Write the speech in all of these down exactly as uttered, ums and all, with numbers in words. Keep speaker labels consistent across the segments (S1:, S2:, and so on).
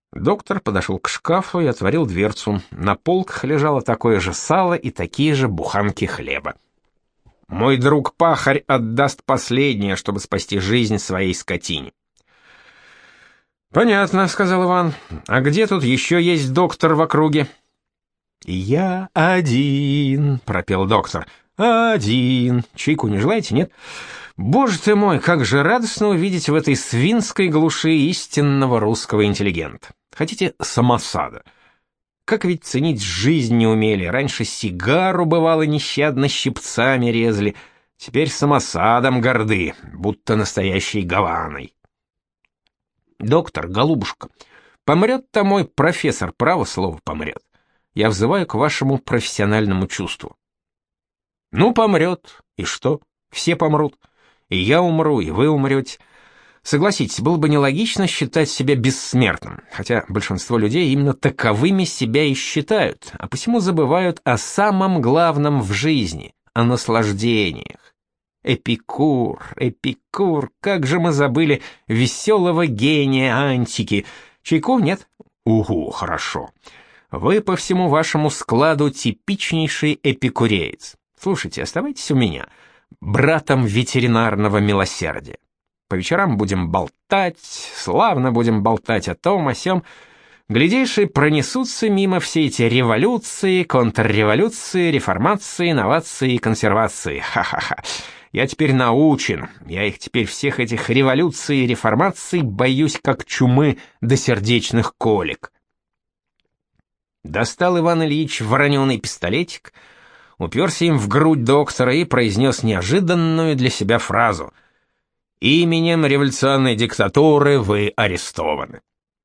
S1: Доктор подошел к шкафу и отворил дверцу. На полках лежало такое же сало и такие же буханки хлеба. Мой друг-пахарь отдаст последнее, чтобы спасти жизнь своей скотине. «Понятно», — сказал Иван. «А где тут еще есть доктор в округе?» «Я один», — пропел доктор. «Один. Чайку не желаете, нет? Боже ты мой, как же радостно увидеть в этой свинской глуши истинного русского интеллигента. Хотите самосада? Как ведь ценить жизнь не умели. Раньше сигару, бывало, нещадно щипцами резали. Теперь самосадом горды, будто настоящей Гаваной. Доктор, голубушка, помрет-то мой профессор, право слово помрет. Я взываю к вашему профессиональному чувству. Ну, помрет, и что? Все помрут. И я умру, и вы умрете. Согласитесь, было бы нелогично считать себя бессмертным, хотя большинство людей именно таковыми себя и считают, а посему забывают о самом главном в жизни, о наслаждениях. Эпикур, Эпикур, как же мы забыли веселого гения антики. Чайку нет? Угу, хорошо. Вы по всему вашему складу типичнейший эпикуреец. Слушайте, оставайтесь у меня, братом ветеринарного милосердия. По вечерам будем болтать, славно будем болтать о том, о сём. Глядишь, и пронесутся мимо все эти революции, контрреволюции, реформации, инновации и консервации. Ха-ха-ха. Я теперь научен, я их теперь всех этих революций и реформаций боюсь как чумы до сердечных колик. Достал Иван Ильич вороненый пистолетик, уперся им в грудь доктора и произнес неожиданную для себя фразу: «Именем революционной диктатуры вы арестованы».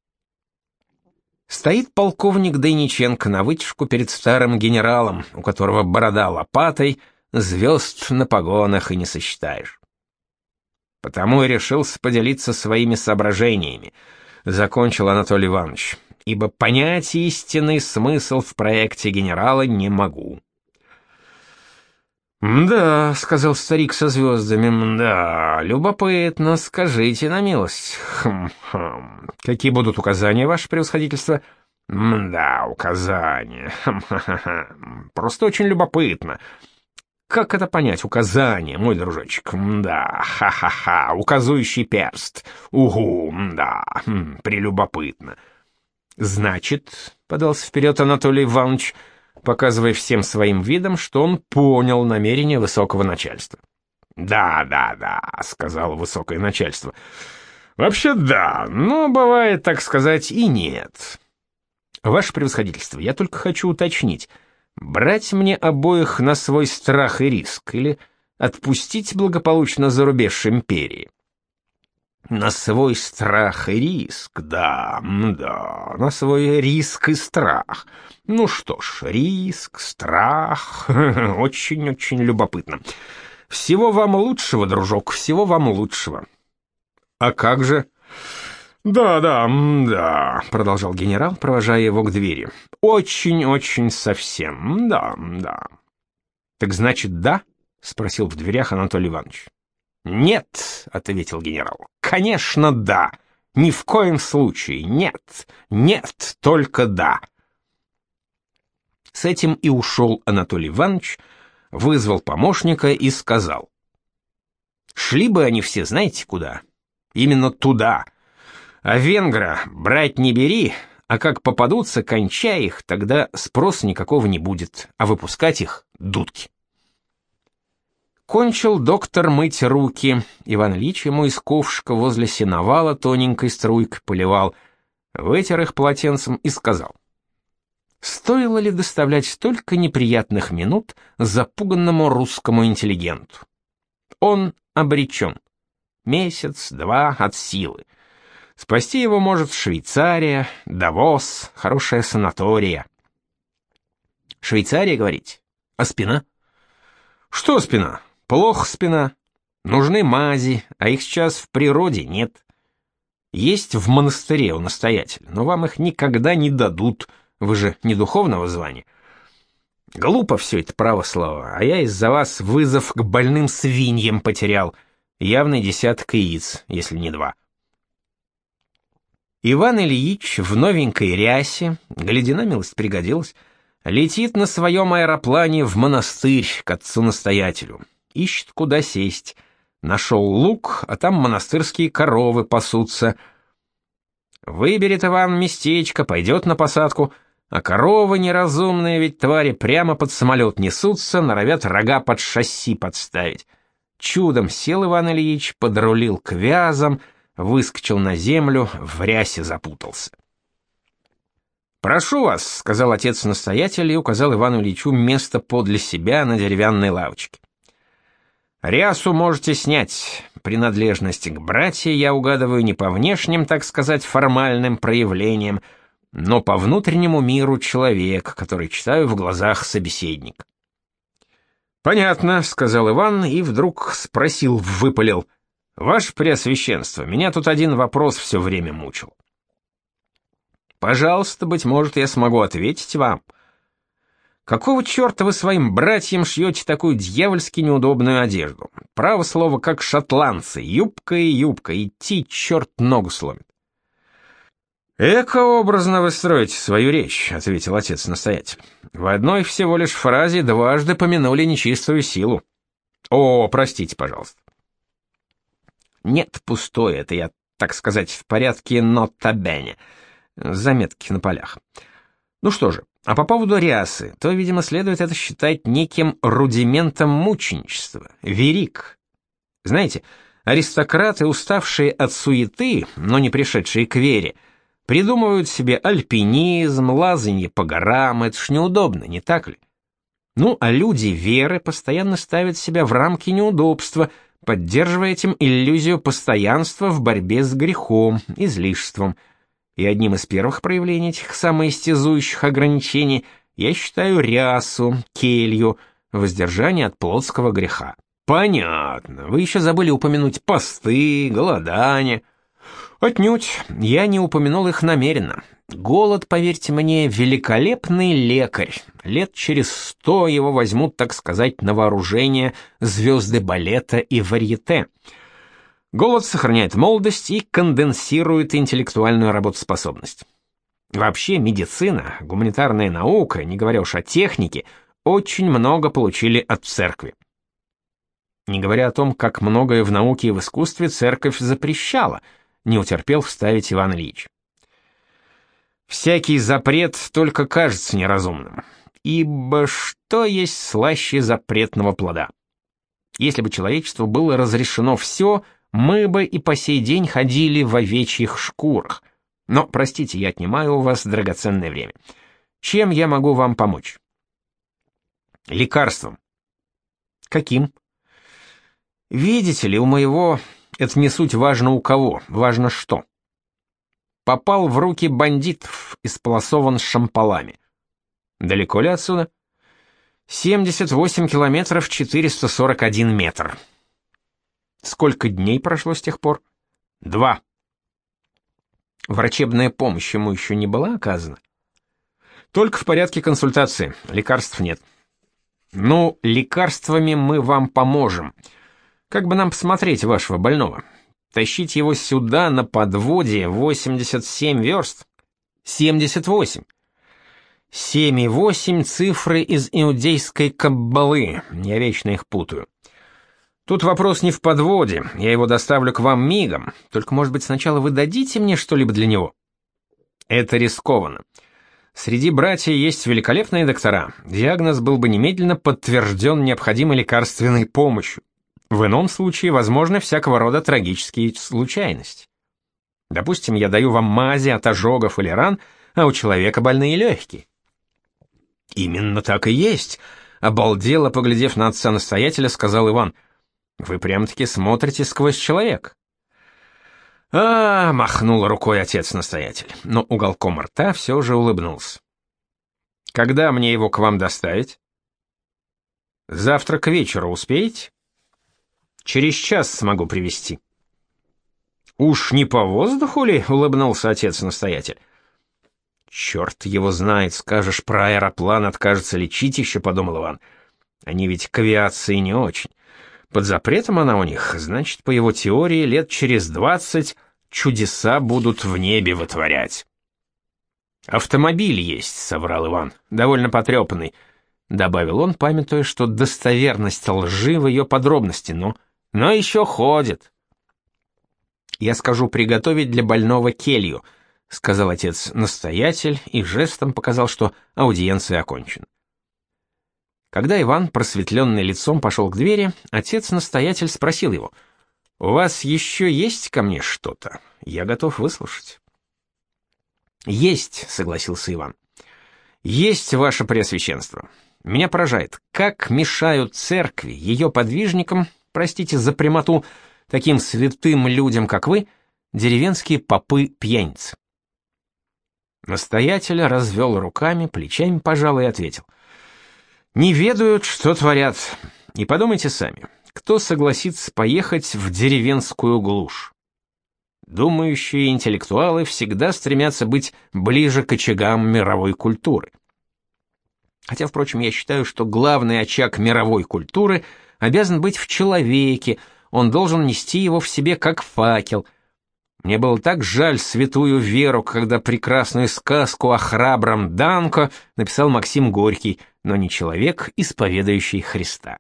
S1: Стоит полковник Дейниченко на вытяжку перед старым генералом, у которого борода лопатой, звезд на погонах и не сосчитаешь. Потому и решился поделиться своими соображениями, закончил Анатолий Иванович, ибо понять истинный смысл в проекте генерала не могу. «Да», — сказал старик со звездами, — «да, любопытно, скажите на милость. Хм-хм. Какие будут указания, ваше превосходительство?» «Да, указания. Хм-хм-хм. Просто очень любопытно. Как это понять, указание, мой дружочек? Да, ха-ха-ха, указующий перст. Угу, да, хм, прелюбопытно». «Значит», — подался вперед Анатолий Иванович, показывая всем своим видом, что он понял намерение высокого начальства. «Да, да, да», — сказал высокое начальство. «Вообще да, но бывает, так сказать, и нет. Ваше превосходительство, я только хочу уточнить, брать мне обоих на свой страх и риск или отпустить благополучно за рубеж империи?» «На свой страх и риск, да, да, на свой риск и страх. Ну что ж, риск, страх, очень-очень любопытно. Всего вам лучшего, дружок, всего вам лучшего». «А как же?» «Да, да, да», — продолжал генерал, провожая его к двери. «Очень-очень совсем, да, да». «Так значит, да?» — спросил в дверях Анатолий Иванович. «Нет», — ответил генерал, — «конечно, да. Ни в коем случае нет. Нет, только да». С этим и ушел Анатолий Иванович, вызвал помощника и сказал: «Шли бы они все, знаете, куда? Именно туда. А венгра брать не бери, а как попадутся, кончай их, тогда спроса никакого не будет, а выпускать их — дудки». Кончил доктор мыть руки. Иван Ильич ему из ковшика возле сеновала тоненькой струйкой поливал, вытер их полотенцем и сказал: «Стоило ли доставлять столько неприятных минут запуганному русскому интеллигенту? Он обречен. Месяц, два от силы. Спасти его может Швейцария, Давос, хорошая санатория». «Швейцария, говорите? А спина?» «Что спина? Плохо спина. Нужны мази, а их сейчас в природе нет. Есть в монастыре у настоятеля, но вам их никогда не дадут, вы же не духовного звания. Глупо все это, право слово, а я из-за вас вызов к больным свиньям потерял, явный десяток яиц, если не два». Иван Ильич в новенькой рясе, гляди, на милость пригодилась, летит на своем аэроплане в монастырь к отцу-настоятелю. Ищет, куда сесть. Нашел луг, а там монастырские коровы пасутся. Выберет Иван местечко, пойдет на посадку, а коровы неразумные, ведь твари прямо под самолет несутся, норовят рога под шасси подставить. Чудом сел Иван Ильич, подрулил к вязам, выскочил на землю, в рясе запутался. «Прошу вас», — сказал отец-настоятель и указал Ивану Ильичу место подле себя на деревянной лавочке. «Рясу можете снять. Принадлежность к братьям я угадываю не по внешним, так сказать, формальным проявлениям, но по внутреннему миру человек, который читаю в глазах собеседник». «Понятно», — сказал Иван и вдруг спросил, выпалил: «Ваше Преосвященство, меня тут один вопрос все время мучил». «Пожалуйста, быть может, я смогу ответить вам. Какого черта вы своим братьям шьете такую дьявольски неудобную одежду? Право слово, как шотландцы, юбка и юбка, идти черт ногу сломит». «Эко-образно вы строите свою речь», — ответил отец-настоятель. «В одной всего лишь фразе дважды помянули нечистую силу. О, простите, пожалуйста». «Нет, пустое, это я, так сказать, в порядке нота бене, заметки на полях. Ну что же, а по поводу рясы, то, видимо, следует это считать неким рудиментом мученичества, верик. Знаете, аристократы, уставшие от суеты, но не пришедшие к вере, придумывают себе альпинизм, лазанье по горам, это ж неудобно, не так ли? Ну, а люди веры постоянно ставят себя в рамки неудобства, поддерживая этим иллюзию постоянства в борьбе с грехом, излишеством. И одним из первых проявлений этих самоистязующих ограничений я считаю рясу, келью, воздержание от плотского греха. Понятно, вы еще забыли упомянуть посты, голодание. Отнюдь, я не упомянул их намеренно. Голод, поверьте мне, великолепный лекарь. Лет через сто его возьмут, так сказать, на вооружение звезды балета и варьете. Голод сохраняет молодость и конденсирует интеллектуальную работоспособность. Вообще медицина, гуманитарная наука, не говоря уж о технике, очень много получили от церкви. Не говоря о том, как многое в науке и в искусстве церковь запрещала, не утерпел вставить Иван Ильич. Всякий запрет только кажется неразумным, ибо что есть слаще запретного плода? Если бы человечеству было разрешено все, мы бы и по сей день ходили в овечьих шкурах. Но, простите, я отнимаю у вас драгоценное время. Чем я могу вам помочь? Лекарством. Каким? Видите ли, у моего... Это не суть важно у кого, важно что. Попал в руки бандитов, исполосован шампалами. Далеко ли отсюда? семьдесят восемь километров четыреста сорок один метр. Сколько дней прошло с тех пор? Два. Врачебная помощь ему еще не была оказана? Только в порядке консультации, лекарств нет. Ну, лекарствами мы вам поможем. Как бы нам посмотреть вашего больного? Тащить его сюда на подводе восемьдесят семь верст? семьдесят восемь. семь и восемь цифры из иудейской каббалы, я вечно их путаю. Тут вопрос не в подводе, я его доставлю к вам мигом, только, может быть, сначала вы дадите мне что-либо для него? Это рискованно. Среди братьев есть великолепные доктора, диагноз был бы немедленно подтвержден необходимой лекарственной помощью. В ином случае возможны всякого рода трагические случайности. Допустим, я даю вам мази от ожогов или ран, а у человека больные легкие. Именно так и есть, обалдело, поглядев на отца-настоятеля, сказал Иван. Вы прям-таки смотрите сквозь человека. А, махнул рукой отец-настоятель, но уголком рта все же улыбнулся. Когда мне его к вам доставить? Завтра к вечеру успеете? Через час смогу привезти. Уж не по воздуху ли? Улыбнулся отец-настоятель. Черт его знает, скажешь про аэроплан, откажется лечить еще, подумал Иван. Они ведь к авиации не очень. Под запретом она у них, значит, по его теории, лет через двадцать чудеса будут в небе вытворять. «Автомобиль есть», — соврал Иван, — «довольно потрепанный», — добавил он, памятуя, что достоверность лжи в ее подробности, но, но еще ходит. «Я скажу приготовить для больного келью», — сказал отец-настоятель и жестом показал, что аудиенция окончена. Когда Иван, просветленный лицом, пошел к двери, отец-настоятель спросил его: «У вас еще есть ко мне что-то? Я готов выслушать». «Есть», — согласился Иван. «Есть, ваше преосвященство. Меня поражает, как мешают церкви, ее подвижникам, простите за прямоту, таким святым людям, как вы, деревенские попы-пьяницы». Настоятель развел руками, плечами пожал и ответил: «Не ведают, что творят. И подумайте сами, кто согласится поехать в деревенскую глушь? Думающие интеллектуалы всегда стремятся быть ближе к очагам мировой культуры. Хотя, впрочем, я считаю, что главный очаг мировой культуры обязан быть в человеке, он должен нести его в себе как факел. Мне было так жаль святую Веру, когда прекрасную сказку о храбром Данко написал Максим Горький, но не человек, исповедующий Христа.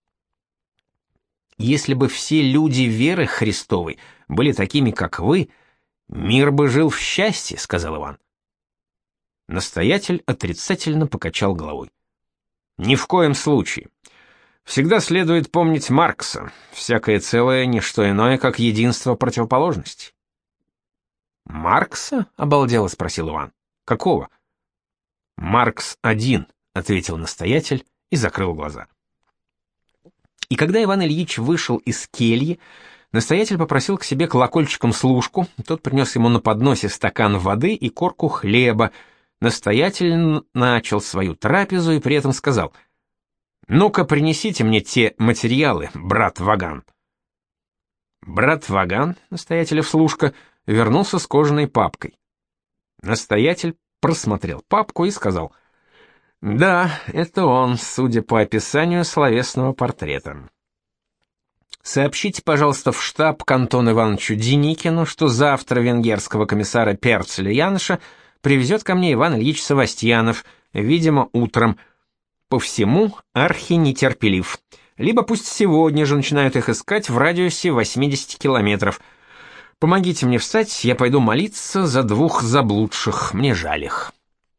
S1: Если бы все люди веры Христовой были такими, как вы, мир бы жил в счастье», — сказал Иван. Настоятель отрицательно покачал головой. «Ни в коем случае. Всегда следует помнить Маркса. Всякое целое — не что иное, как единство противоположностей». «Маркса?» — обалдело спросил Иван. «Какого?» «Маркс один», — ответил настоятель и закрыл глаза. И когда Иван Ильич вышел из кельи, настоятель попросил к себе колокольчиком служку, тот принес ему на подносе стакан воды и корку хлеба. Настоятель начал свою трапезу и при этом сказал: «Ну-ка, принесите мне те материалы, брат Ваган». Брат Ваган, настоятелев служка, вернулся с кожаной папкой. Настоятель просмотрел папку и сказал: «Да, это он, судя по описанию словесного портрета. Сообщите, пожалуйста, в штаб к Антону Ивановичу Деникину, что завтра венгерского комиссара Перцеля Яныша привезет ко мне Иван Ильич Савастьянов, видимо, утром. По всему архи нетерпелив. Либо пусть сегодня же начинают их искать в радиусе восьмидесяти километров. Помогите мне встать, я пойду молиться за двух заблудших, мне жаль их».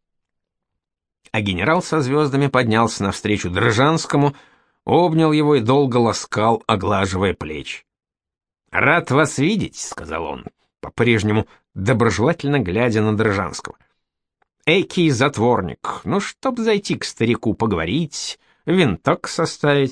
S1: А генерал со звездами поднялся навстречу Дрожанскому, обнял его и долго ласкал, оглаживая плечи. «Рад вас видеть», — сказал он, по-прежнему доброжелательно глядя на Дрожанского. «Экий затворник, ну, чтоб зайти к старику поговорить, винток составить».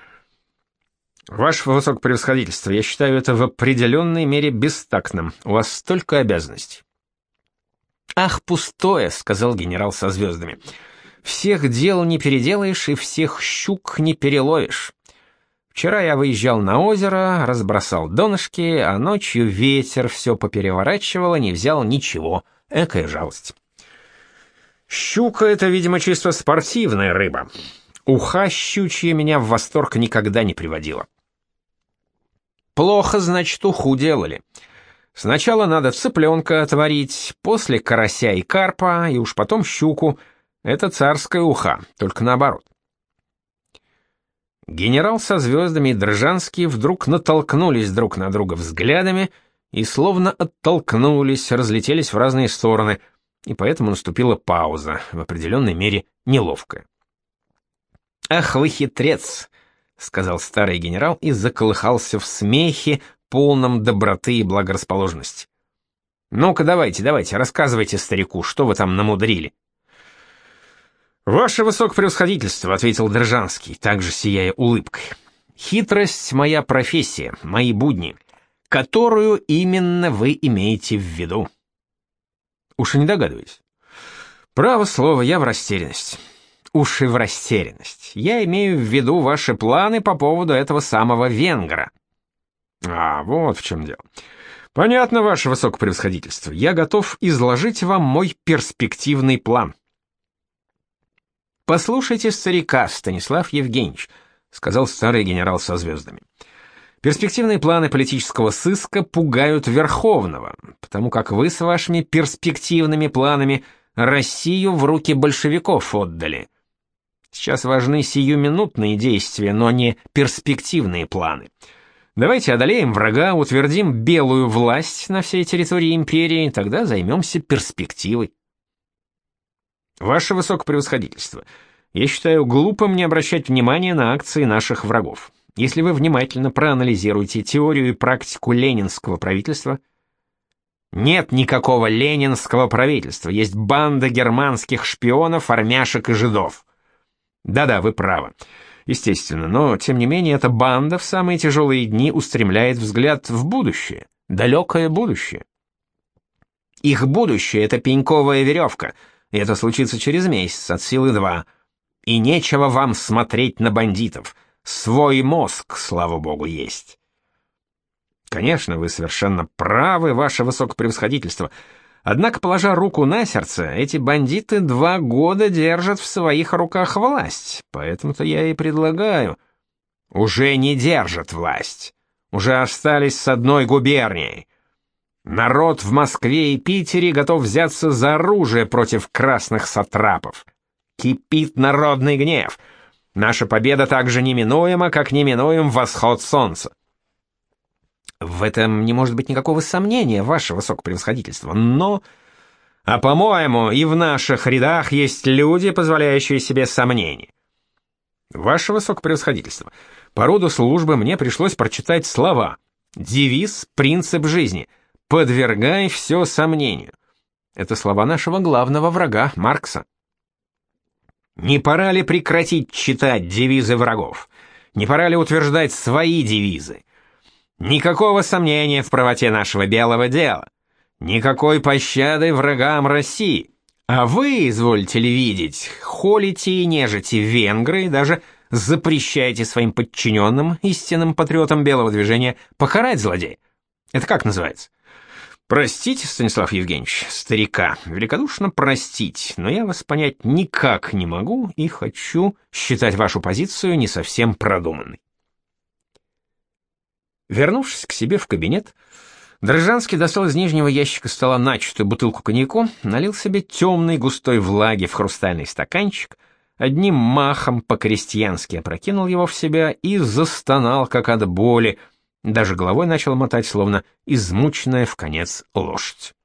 S1: «Ваше высокопревосходительство, я считаю это в определенной мере бестактным, у вас столько обязанностей». «Ах, пустое», — сказал генерал со звездами. «Всех дел не переделаешь и всех щук не переловишь. Вчера я выезжал на озеро, разбросал донышки, а ночью ветер все попереворачивал и не взял ничего. Экая жалость». «Щука — это, видимо, чисто спортивная рыба. Уха щучья меня в восторг никогда не приводила». «Плохо, значит, уху делали. Сначала надо цыпленка отварить, после карася и карпа, и уж потом щуку. Это царская уха, только наоборот». Генерал со звездами и Дрожанский вдруг натолкнулись друг на друга взглядами и словно оттолкнулись, разлетелись в разные стороны, и поэтому наступила пауза, в определенной мере неловкая. «Ах вы хитрец», — сказал старый генерал и заколыхался в смехе, полном доброты и благорасположенности. «Ну-ка, давайте, давайте, рассказывайте старику, что вы там намудрили». «Ваше высокопревосходительство», — ответил Дрожанский, также сияя улыбкой. «Хитрость — моя профессия, мои будни, которую именно вы имеете в виду». «Уж и не догадываюсь». «Право слово, я в растерянности». «Уж и в растерянность. Я имею в виду ваши планы по поводу этого самого венгра». «А, вот в чем дело. Понятно, ваше высокопревосходительство. Я готов изложить вам мой перспективный план». «Послушайте старика, Станислав Евгеньевич», — сказал старый генерал со звездами. Перспективные планы политического сыска пугают Верховного, потому как вы с вашими перспективными планами Россию в руки большевиков отдали. Сейчас важны сиюминутные действия, но не перспективные планы. Давайте одолеем врага, утвердим белую власть на всей территории империи, тогда займемся перспективой. Ваше высокопревосходительство, я считаю глупым не обращать внимания на акции наших врагов. Если вы внимательно проанализируете теорию и практику ленинского правительства, нет никакого ленинского правительства, есть банда германских шпионов, армяшек и жидов. Да-да, вы правы. Естественно, но, тем не менее, эта банда в самые тяжелые дни устремляет взгляд в будущее, далекое будущее. Их будущее — это пеньковая веревка, и это случится через месяц, от силы два. И нечего вам смотреть на бандитов. Свой мозг, слава богу, есть. Конечно, вы совершенно правы, ваше высокопревосходительство. Однако, положа руку на сердце, эти бандиты два года держат в своих руках власть. Поэтому-то я и предлагаю. Уже не держат власть. Уже остались с одной губернией. Народ в Москве и Питере готов взяться за оружие против красных сатрапов. Кипит народный гнев. Наша победа так же неминуема, как неминуем восход солнца. В этом не может быть никакого сомнения, ваше высокопревосходительство, но... А, по-моему, и в наших рядах есть люди, позволяющие себе сомнения. Ваше высокопревосходительство, по роду службы мне пришлось прочитать слова. Девиз, принцип жизни. Подвергай все сомнению. Это слова нашего главного врага, Маркса. Не пора ли прекратить читать девизы врагов? Не пора ли утверждать свои девизы? Никакого сомнения в правоте нашего белого дела. Никакой пощады врагам России. А вы, извольте ли видеть, холите и нежите венгры и даже запрещаете своим подчиненным, истинным патриотам белого движения, покарать злодея. Это как называется? Простите, Станислав Евгеньевич, старика, великодушно простить, но я вас понять никак не могу и хочу считать вашу позицию не совсем продуманной. Вернувшись к себе в кабинет, Дрожжанский достал из нижнего ящика стола начатую бутылку коньяку, налил себе темной густой влаги в хрустальный стаканчик, одним махом по-крестьянски опрокинул его в себя и застонал, как от боли, даже головой начал мотать, словно измученная вконец лошадь.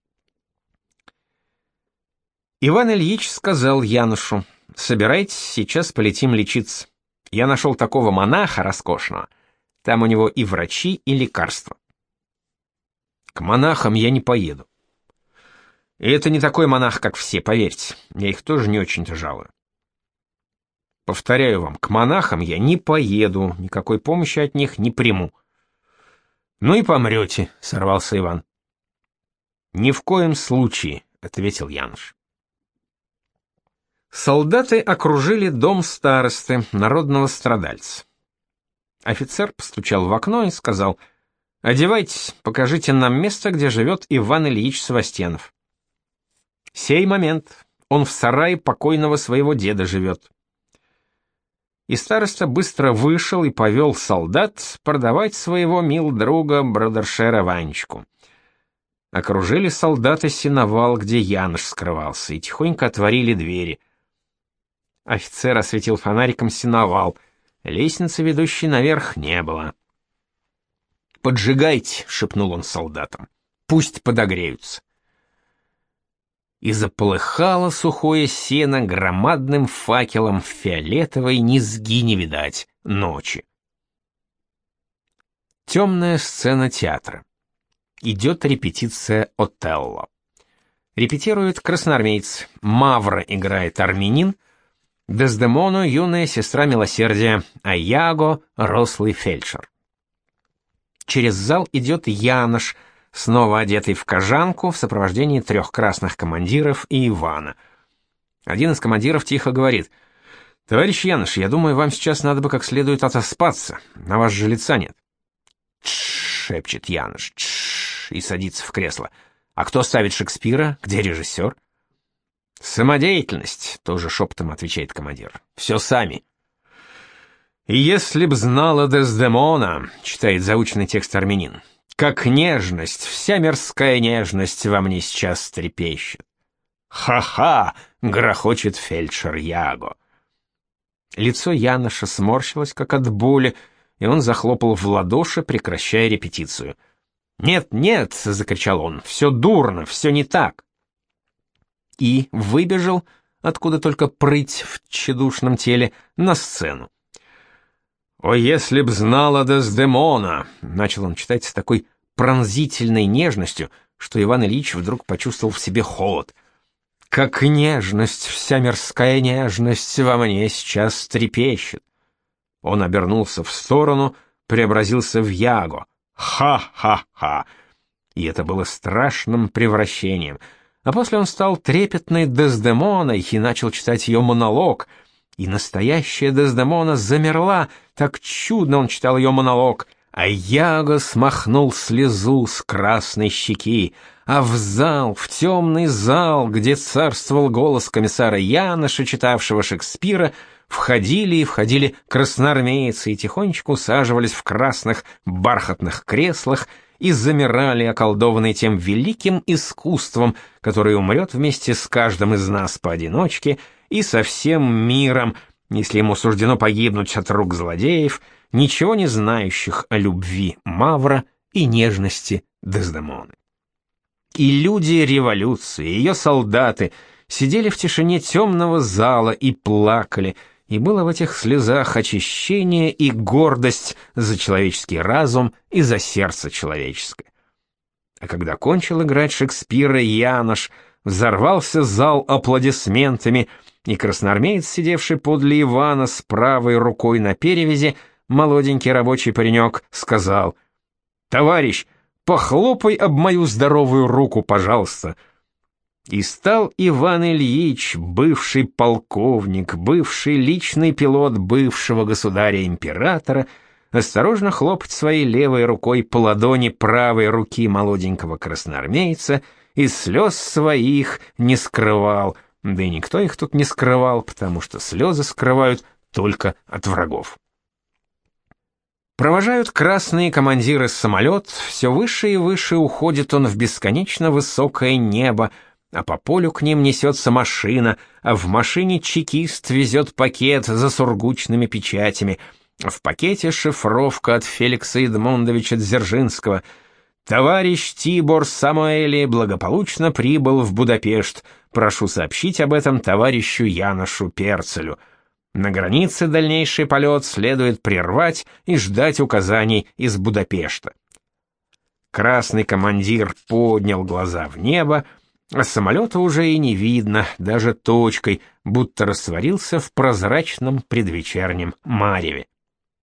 S1: Иван Ильич сказал Янушу: «Собирайтесь, сейчас полетим лечиться. Я нашел такого монаха роскошного. Там у него и врачи, и лекарства». «К монахам я не поеду». «И это не такой монах, как все, поверьте. Я их тоже не очень-то жалую». «Повторяю вам, к монахам я не поеду, никакой помощи от них не приму». «Ну и помрете», — сорвался Иван. «Ни в коем случае», — ответил Януш. Солдаты окружили дом старосты, народного страдальца. Офицер постучал в окно и сказал: «Одевайтесь, покажите нам место, где живет Иван Ильич Севастьянов». «Сей момент, он в сарае покойного своего деда живет». И староста быстро вышел и повел солдат продавать своего мил друга бродершера Ванечку. Окружили солдаты сеновал, где Яныш скрывался, и тихонько отворили двери. Офицер осветил фонариком сеновал. Лестницы, ведущей наверх, не было. «Поджигайте», — шепнул он солдатам, — «пусть подогреются». И заполыхало сухое сено громадным факелом в фиолетовой низги не видать ночи. Темная сцена театра. Идет репетиция Отелло. Репетируют красноармейцы. Мавра играет армянин, Дездемону — юная сестра милосердия, а Яго — рослый фельдшер. Через зал идет Янош, снова одетый в кожанку, в сопровождении трех красных командиров и Ивана. Один из командиров тихо говорит: «Товарищ Янош, я думаю, вам сейчас надо бы как следует отоспаться, на вас же лица нет». «Тш-ш-ш», шепчет Янош, «тш-ш», и садится в кресло. «А кто ставит Шекспира? Где режиссер?» «Самодеятельность», — тоже шепотом отвечает командир. «Все сами». «Если б знала Дездемона», — читает заученный текст армянин, «как нежность, вся мирская нежность во мне сейчас трепещет». «Ха-ха!» — грохочет фельдшер Яго. Лицо Яноша сморщилось, как от боли, и он захлопал в ладоши, прекращая репетицию. «Нет, нет!» — закричал он. «Все дурно, все не так!» И выбежал, откуда только прыть в тщедушном теле, на сцену. «О, если б знала Дездемона!» — начал он читать с такой пронзительной нежностью, что Иван Ильич вдруг почувствовал в себе холод. «Как нежность, вся мирская нежность во мне сейчас трепещет». Он обернулся в сторону, преобразился в Яго. Ха-ха-ха! И это было страшным превращением. А после он стал трепетной Дездемоной и начал читать ее монолог. И настоящая Дездемона замерла, так чудно он читал ее монолог. А Яго смахнул слезу с красной щеки, а в зал, в темный зал, где царствовал голос комиссара Яноша, читавшего Шекспира, входили и входили красноармейцы и тихонечко усаживались в красных бархатных креслах и замирали, околдованные тем великим искусством, которое умрет вместе с каждым из нас поодиночке и со всем миром, если ему суждено погибнуть от рук злодеев, ничего не знающих о любви Мавра и нежности Дездемоны. И люди революции, ее солдаты, сидели в тишине темного зала и плакали, и было в этих слезах очищение и гордость за человеческий разум и за сердце человеческое. А когда кончил играть Шекспира Янош, взорвался зал аплодисментами, и красноармеец, сидевший подле Ивана с правой рукой на перевязи, молоденький рабочий паренек, сказал: «Товарищ, похлопай об мою здоровую руку, пожалуйста». И стал Иван Ильич, бывший полковник, бывший личный пилот бывшего государя-императора, осторожно хлопать своей левой рукой по ладони правой руки молоденького красноармейца, и слез своих не скрывал, да и никто их тут не скрывал, потому что слезы скрывают только от врагов. Провожают красные командиры самолет, все выше и выше уходит он в бесконечно высокое небо, а по полю к ним несется машина, а в машине чекист везет пакет за сургучными печатями. В пакете шифровка от Феликса Эдмундовича Дзержинского. «Товарищ Тибор Самуэли благополучно прибыл в Будапешт. Прошу сообщить об этом товарищу Яношу Перцелю. На границе дальнейший полет следует прервать и ждать указаний из Будапешта». Красный командир поднял глаза в небо, а самолета уже и не видно, даже точкой, будто растворился в прозрачном предвечернем мареве.